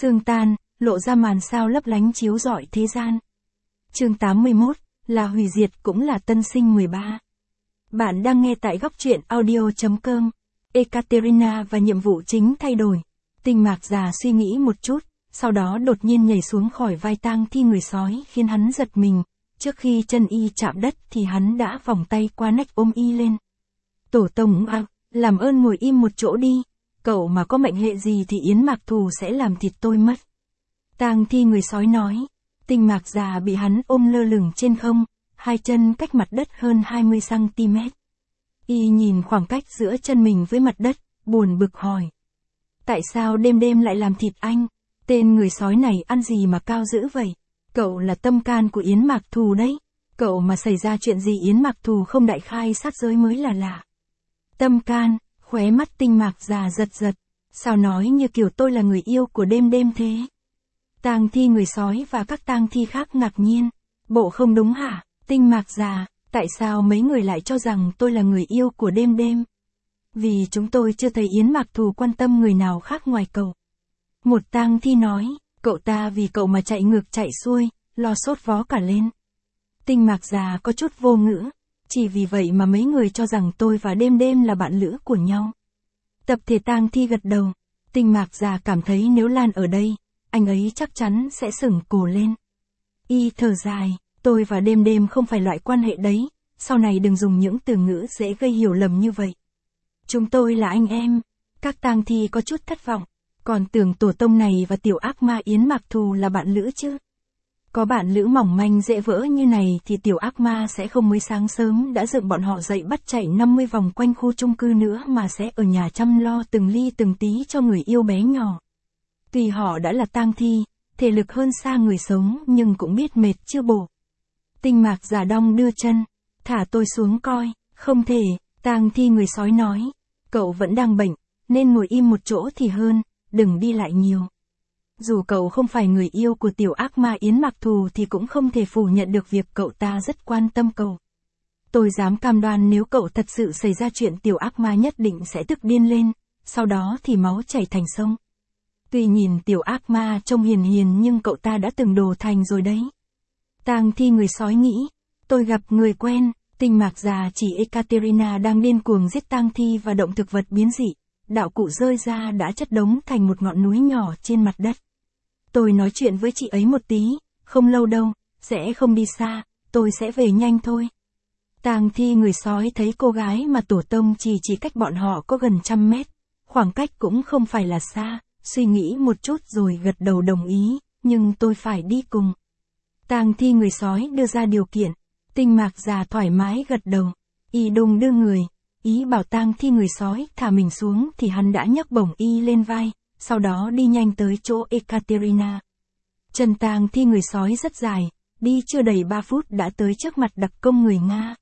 Sương tan, lộ ra màn sao lấp lánh chiếu rọi thế gian. Chương 81, là hủy diệt cũng là tân sinh 13. Bạn đang nghe tại góc truyện audio.com. Ekaterina và nhiệm vụ chính thay đổi. Tinh Mạc già suy nghĩ một chút, sau đó đột nhiên nhảy xuống khỏi vai tang thi người sói khiến hắn giật mình. Trước khi chân y chạm đất thì hắn đã vòng tay qua nách ôm y lên. Tổ tông à, làm ơn ngồi im một chỗ đi. Cậu mà có mệnh hệ gì thì Yến Mạc Thù sẽ làm thịt tôi mất. Tang thi người sói nói. Tinh Mạc già bị hắn ôm lơ lửng trên không, hai chân cách mặt đất hơn 20cm. Y nhìn khoảng cách giữa chân mình với mặt đất, buồn bực hỏi. Tại sao đêm đêm lại làm thịt anh? Tên người sói này ăn gì mà cao dữ vậy? Cậu là tâm can của Yến Mạc Thù đấy. Cậu mà xảy ra chuyện gì Yến Mạc Thù không đại khai sát giới mới là lạ. Tâm can, khóe mắt Tinh Mạc già giật giật. Sao nói như kiểu tôi là người yêu của đêm đêm thế? Tang thi người sói và các tang thi khác ngạc nhiên. Bộ không đúng hả? Tinh Mạc già, tại sao mấy người lại cho rằng tôi là người yêu của đêm đêm? Vì chúng tôi chưa thấy Yến Mạc Thù quan tâm người nào khác ngoài cậu. Một tang thi nói, cậu ta vì cậu mà chạy ngược chạy xuôi, lo sốt vó cả lên. Tinh Mạc già có chút vô ngữ, chỉ vì vậy mà mấy người cho rằng tôi và đêm đêm là bạn lữ của nhau. Tập thể tang thi gật đầu, Tinh Mạc già cảm thấy nếu Lan ở đây, anh ấy chắc chắn sẽ sửng cổ lên. Y thở dài, tôi và đêm đêm không phải loại quan hệ đấy, sau này đừng dùng những từ ngữ dễ gây hiểu lầm như vậy. Chúng tôi là anh em. Các tang thi có chút thất vọng, còn tưởng tổ tông này và tiểu ác ma Yến Mạc Thù là bạn lữ chứ. Có bạn lữ mỏng manh dễ vỡ như này thì tiểu ác ma sẽ không mới sáng sớm đã dựng bọn họ dậy bắt chạy 50 vòng quanh khu chung cư nữa mà sẽ ở nhà chăm lo từng ly từng tí cho người yêu bé nhỏ. Tuy họ đã là tang thi, thể lực hơn xa người sống nhưng cũng biết mệt chưa bổ. Tinh Mạc già đong đưa chân, thả tôi xuống coi, không thể, tang thi người sói nói, cậu vẫn đang bệnh, nên ngồi im một chỗ thì hơn, đừng đi lại nhiều. Dù cậu không phải người yêu của tiểu ác ma Yến Mạc Thù thì cũng không thể phủ nhận được việc cậu ta rất quan tâm cậu. Tôi dám cam đoan nếu cậu thật sự xảy ra chuyện tiểu ác ma nhất định sẽ tức điên lên, sau đó thì máu chảy thành sông. Tuy nhìn tiểu ác ma trông hiền hiền nhưng cậu ta đã từng đổ thành rồi đấy. Tang thi người sói nghĩ, tôi gặp người quen. Tinh Mạc già chỉ Ekaterina đang điên cuồng giết tang thi và động thực vật biến dị. Đạo cụ rơi ra đã chất đống thành một ngọn núi nhỏ trên mặt đất. Tôi nói chuyện với chị ấy một tí, không lâu đâu, sẽ không đi xa, tôi sẽ về nhanh thôi. Tang thi người sói thấy cô gái mà tổ tông chỉ cách bọn họ có gần 100 mét, khoảng cách cũng không phải là xa, suy nghĩ một chút rồi gật đầu đồng ý, nhưng tôi phải đi cùng. Tang thi người sói đưa ra điều kiện, Tinh Mạc già thoải mái gật đầu, y đùng đưa người. Ý bảo tang thi người sói thả mình xuống thì hắn đã nhấc bổng y lên vai, sau đó đi nhanh tới chỗ Ekaterina. Chân tang thi người sói rất dài, đi chưa đầy 3 phút đã tới trước mặt đặc công người Nga.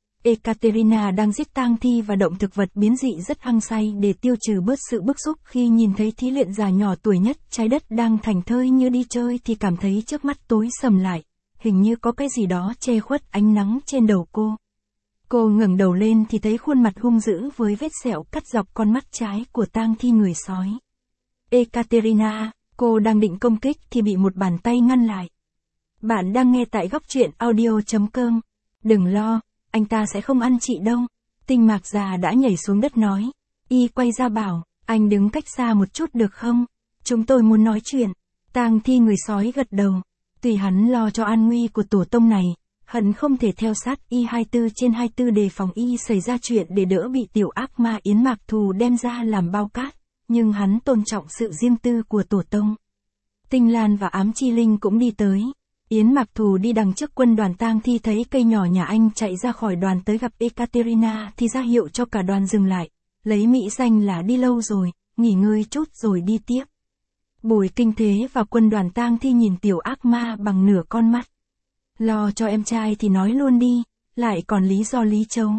Ekaterina đang giết tang thi và động thực vật biến dị rất hăng say để tiêu trừ bớt sự bức xúc khi nhìn thấy thí luyện giả nhỏ tuổi nhất trái đất đang thảnh thơi như đi chơi thì cảm thấy trước mắt tối sầm lại, hình như có cái gì đó che khuất ánh nắng trên đầu cô. Cô ngẩng đầu lên thì thấy khuôn mặt hung dữ với vết sẹo cắt dọc con mắt trái của tang thi người sói. Ekaterina, cô đang định công kích thì bị một bàn tay ngăn lại. Bạn đang nghe tại góc truyện audio.com. Đừng lo, anh ta sẽ không ăn chị đâu. Tinh Mạc già đã nhảy xuống đất nói. Y quay ra bảo, anh đứng cách xa một chút được không? Chúng tôi muốn nói chuyện. Tang thi người sói gật đầu. Tùy hắn lo cho an nguy của tổ tông này, hận không thể theo sát y 24/24 đề phòng y xảy ra chuyện để đỡ bị tiểu ác ma Yến Mạc Thù đem ra làm bao cát, nhưng hắn tôn trọng sự riêng tư của tổ tông. Tinh Lan và Ám Chi Linh cũng đi tới. Yến Mạc Thù đi đằng trước quân đoàn tang thi thấy cây nhỏ nhà anh chạy ra khỏi đoàn tới gặp Ekaterina thì ra hiệu cho cả đoàn dừng lại, lấy mỹ danh là đi lâu rồi, nghỉ ngơi chút rồi đi tiếp. Bùi Kinh Thế và quân đoàn tang thi nhìn tiểu ác ma bằng nửa con mắt. Lo cho em trai thì nói luôn đi, lại còn lý do lý trấu.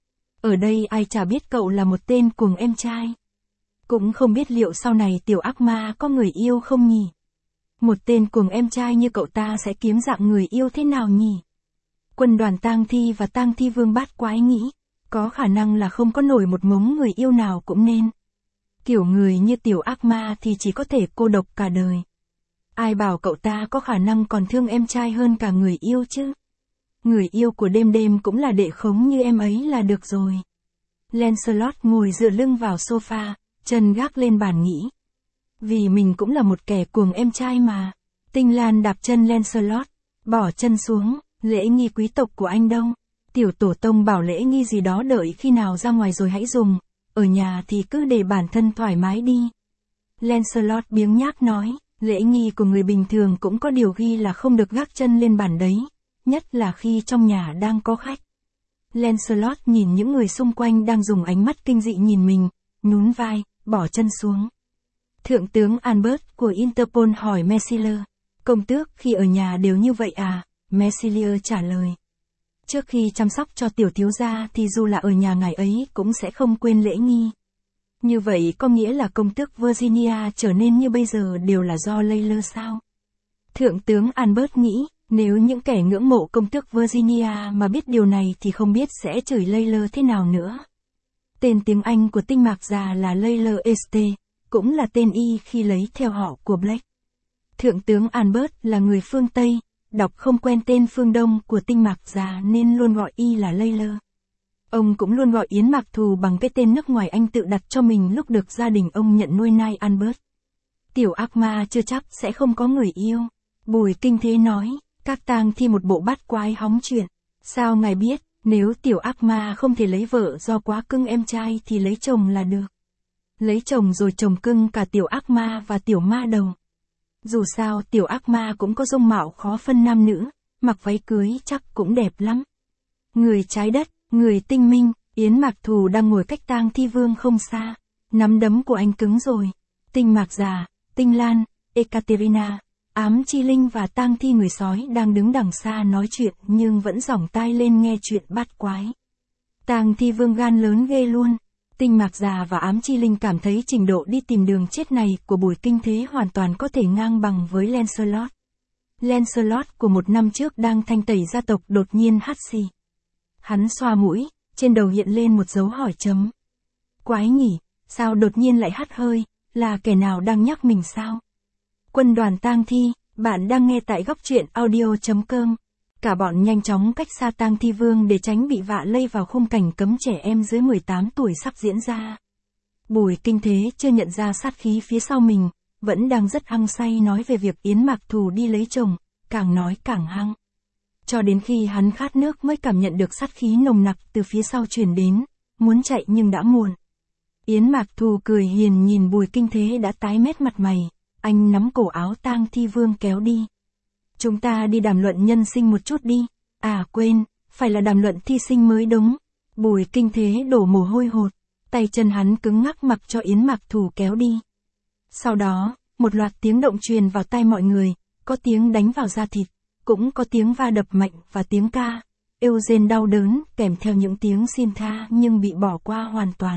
Ở đây ai chả biết cậu là một tên cuồng em trai. Cũng không biết liệu sau này tiểu ác ma có người yêu không nhỉ? Một tên cuồng em trai như cậu ta sẽ kiếm dạng người yêu thế nào nhỉ? Quân đoàn tang thi và tang thi vương bát quái nghĩ, có khả năng là không có nổi một mống người yêu nào cũng nên. Kiểu người như tiểu ác ma thì chỉ có thể cô độc cả đời, Ai bảo cậu ta có khả năng còn thương em trai hơn cả người yêu chứ? Người yêu của đêm đêm cũng là đệ khống như em ấy là được rồi. Lancelot ngồi dựa lưng vào sofa, chân gác lên bàn nghĩ. Vì mình cũng là một kẻ cuồng em trai mà. Tinh Lan đạp chân Lancelot, bỏ chân xuống, lễ nghi quý tộc của anh đâu? Tiểu tổ tông bảo lễ nghi gì đó đợi khi nào ra ngoài rồi hãy dùng, ở nhà thì cứ để bản thân thoải mái đi. Lancelot biếng nhác nói, lễ nghi của người bình thường cũng có điều ghi là không được gác chân lên bàn đấy, nhất là khi trong nhà đang có khách. Lancelot nhìn những người xung quanh đang dùng ánh mắt kinh dị nhìn mình, nhún vai, bỏ chân xuống. Thượng tướng Albert của Interpol hỏi Messilier, công tước khi ở nhà đều như vậy à? Messilier trả lời. Trước khi chăm sóc cho tiểu thiếu gia thì dù là ở nhà ngài ấy cũng sẽ không quên lễ nghi. Như vậy có nghĩa là công tước Virginia trở nên như bây giờ đều là do Layla sao? Thượng tướng Albert nghĩ, nếu những kẻ ngưỡng mộ công tước Virginia mà biết điều này thì không biết sẽ chửi Layla thế nào nữa. Tên tiếng Anh của tinh mạc già là Layla Este, cũng là tên y khi lấy theo họ của Black. Thượng tướng Albert là người phương Tây, đọc không quen tên phương Đông của tinh mạc già nên luôn gọi y là Layla. Ông cũng luôn gọi Yến Mạc Thù bằng cái tên nước ngoài anh tự đặt cho mình lúc được gia đình ông nhận nuôi nai Albert. Tiểu ác ma chưa chắc sẽ không có người yêu. Bùi Kinh Thế nói, các tang thi một bộ bát quái hóng chuyện. Sao ngài biết, nếu tiểu ác ma không thể lấy vợ do quá cưng em trai thì lấy chồng là được. Lấy chồng rồi chồng cưng cả tiểu ác ma và tiểu ma đầu. Dù sao tiểu ác ma cũng có dung mạo khó phân nam nữ, mặc váy cưới chắc cũng đẹp lắm. Người trái đất, người tinh minh, Yến Mạc Thù đang ngồi cách tang thi vương không xa. Nắm đấm của anh cứng rồi. Tinh Mạc già, Tinh Lan, Ekaterina, Ám Chi Linh và tang thi người sói đang đứng đằng xa nói chuyện nhưng vẫn giỏng tai lên nghe chuyện bát quái. Tang thi vương gan lớn ghê luôn. Tinh Mạc già và Ám Chi Linh cảm thấy trình độ đi tìm đường chết này của Bùi Kinh Thế hoàn toàn có thể ngang bằng với Lancelot. Lancelot của một năm trước đang thanh tẩy gia tộc đột nhiên hắt xì. Hắn xoa mũi, trên đầu hiện lên một dấu hỏi chấm. Quái nhỉ, sao đột nhiên lại hắt hơi, là kẻ nào đang nhắc mình sao? Quân đoàn tang thi, bạn đang nghe tại góc truyện audio.com. Cả bọn nhanh chóng cách xa tang thi vương để tránh bị vạ lây vào khung cảnh cấm trẻ em dưới 18 tuổi sắp diễn ra. Bùi Kinh Thế chưa nhận ra sát khí phía sau mình, vẫn đang rất hăng say nói về việc Yến Mạc Thù đi lấy chồng, càng nói càng hăng. Cho đến khi hắn khát nước mới cảm nhận được sát khí nồng nặc từ phía sau truyền đến, muốn chạy nhưng đã muộn. Yến Mạc Thù cười hiền nhìn Bùi Kinh Thế đã tái mét mặt mày, anh nắm cổ áo tang thi vương kéo đi. Chúng ta đi đàm luận nhân sinh một chút đi, à quên, phải là đàm luận thi sinh mới đúng. Bùi Kinh Thế đổ mồ hôi hột, tay chân hắn cứng ngắc mặc cho Yến Mạc Thù kéo đi. Sau đó, một loạt tiếng động truyền vào tai mọi người, có tiếng đánh vào da thịt, cũng có tiếng va đập mạnh và tiếng ca. Eugene đau đớn, kèm theo những tiếng xin tha nhưng bị bỏ qua hoàn toàn.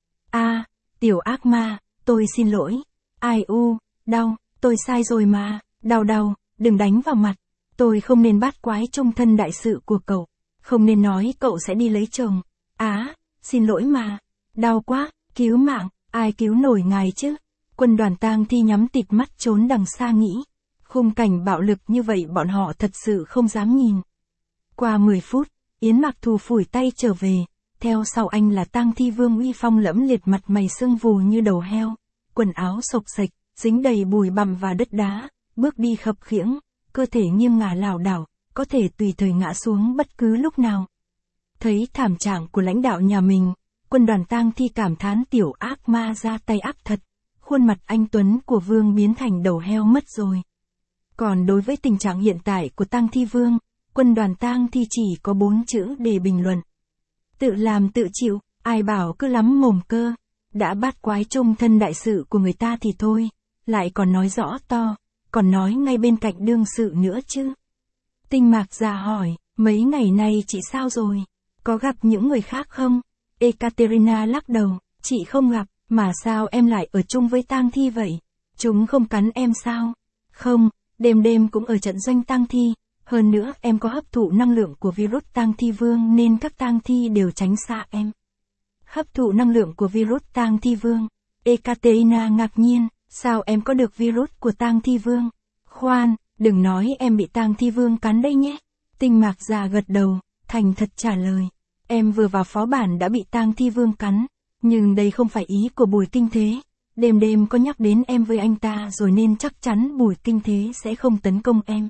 Tiểu ác ma, tôi xin lỗi. Ai u, đau, tôi sai rồi mà, đau, đừng đánh vào mặt. Tôi không nên bát quái trung thân đại sự của cậu. Không nên nói cậu sẽ đi lấy chồng. Xin lỗi mà. Đau quá, cứu mạng, ai cứu nổi ngài chứ? Quân đoàn tang thi nhắm tịt mắt trốn đằng xa nghĩ. Khung cảnh bạo lực như vậy bọn họ thật sự không dám nhìn. Qua 10 phút, Yến Mạc Thù phủi tay trở về, theo sau anh là tang thi vương uy phong lẫm liệt mặt mày sưng vù như đầu heo, quần áo xộc xệch, dính đầy bùi bặm và đất đá, bước đi khập khiễng, cơ thể nghiêng ngả lảo đảo, có thể tùy thời ngã xuống bất cứ lúc nào. Thấy thảm trạng của lãnh đạo nhà mình, quân đoàn tang thi cảm thán tiểu ác ma ra tay ác thật, khuôn mặt anh tuấn của vương biến thành đầu heo mất rồi. Còn đối với tình trạng hiện tại của tang thi vương, quân đoàn tang thi chỉ có 4 chữ để bình luận. Tự làm tự chịu, ai bảo cứ lắm mồm cơ, đã bát quái trung thân đại sự của người ta thì thôi, lại còn nói rõ to, còn nói ngay bên cạnh đương sự nữa chứ. Tinh Mạc già hỏi, mấy ngày nay chị sao rồi? Có gặp những người khác không? Ekaterina lắc đầu, chị không gặp, mà sao em lại ở chung với tang thi vậy? Chúng không cắn em sao? Không, đêm cũng ở trận doanh tang thi, hơn nữa em có hấp thụ năng lượng của virus tang thi vương nên các tang thi đều tránh xa em. Hấp thụ năng lượng của virus tang thi vương. Ekaterina ngạc nhiên, sao em có được virus của tang thi vương? Khoan, đừng nói em bị Tang Thi Vương cắn đây nhé. Tinh Mạc già gật đầu, thành thật trả lời. Em vừa vào phó bản đã bị Tang Thi Vương cắn, nhưng đây không phải ý của Bùi Kinh Thế. Đêm đêm có nhắc đến em với anh ta rồi nên chắc chắn Bùi Kinh Thế sẽ không tấn công em.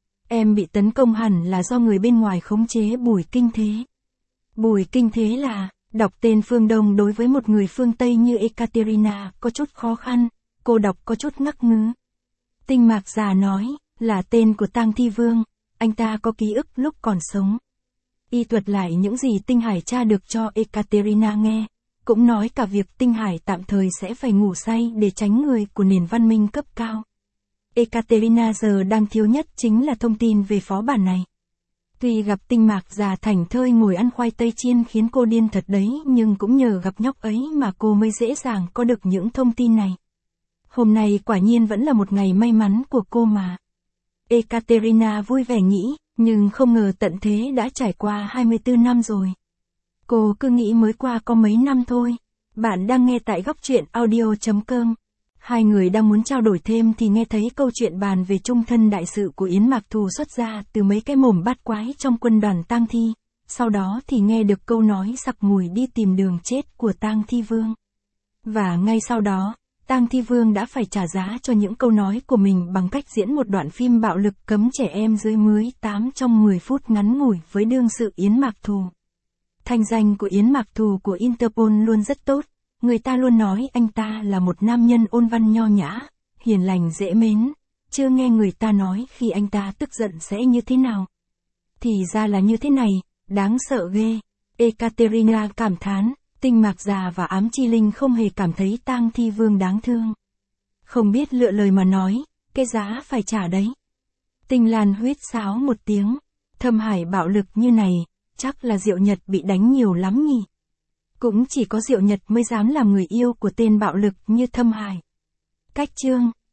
Em bị tấn công hẳn là do người bên ngoài khống chế Bùi Kinh Thế. Bùi Kinh Thế là, đọc tên phương Đông đối với một người phương Tây như Ekaterina có chút khó khăn, cô đọc có chút ngắc ngứ. Tinh Mạc già nói, là tên của Tang Thi Vương, anh ta có ký ức lúc còn sống. Y thuật lại những gì Tinh Hải tra được cho Ekaterina nghe, cũng nói cả việc Tinh Hải tạm thời sẽ phải ngủ say để tránh người của nền văn minh cấp cao. Ekaterina giờ đang thiếu nhất chính là thông tin về phó bản này. Tuy gặp Tinh Mạc già thảnh thơi ngồi ăn khoai tây chiên khiến cô điên thật đấy, nhưng cũng nhờ gặp nhóc ấy mà cô mới dễ dàng có được những thông tin này. Hôm nay quả nhiên vẫn là một ngày may mắn của cô mà. Ekaterina vui vẻ nghĩ, nhưng không ngờ tận thế đã trải qua 24 năm rồi. Cô cứ nghĩ mới qua có mấy năm thôi. Bạn đang nghe tại góc truyện audio.com. Hai người đang muốn trao đổi thêm thì nghe thấy câu chuyện bàn về trung thân đại sự của Yến Mạc Thù xuất ra từ mấy cái mồm bát quái trong quân đoàn Tang Thi. Sau đó thì nghe được câu nói sặc mùi đi tìm đường chết của Tang Thi Vương. Và ngay sau đó, Tang Thi Vương đã phải trả giá cho những câu nói của mình bằng cách diễn một đoạn phim bạo lực cấm trẻ em dưới 18 trong 10 phút ngắn ngủi với đương sự Yến Mạc Thù. Thanh danh của Yến Mạc Thù của Interpol luôn rất tốt. Người ta luôn nói anh ta là một nam nhân ôn văn nho nhã, hiền lành dễ mến. Chưa nghe người ta nói khi anh ta tức giận sẽ như thế nào. Thì ra là như thế này, đáng sợ ghê. Ekaterina cảm thán, Tinh Mạc già và Ám Chi Linh không hề cảm thấy Tang Thi Vương đáng thương. Không biết lựa lời mà nói, cái giá phải trả đấy. Tinh Lan huýt sáo một tiếng, Thâm Hải bạo lực như này, chắc là Diệu Nhật bị đánh nhiều lắm nhỉ. Cũng chỉ có Diệu Nhật mới dám làm người yêu của tên bạo lực như Thâm Hải. Cách chương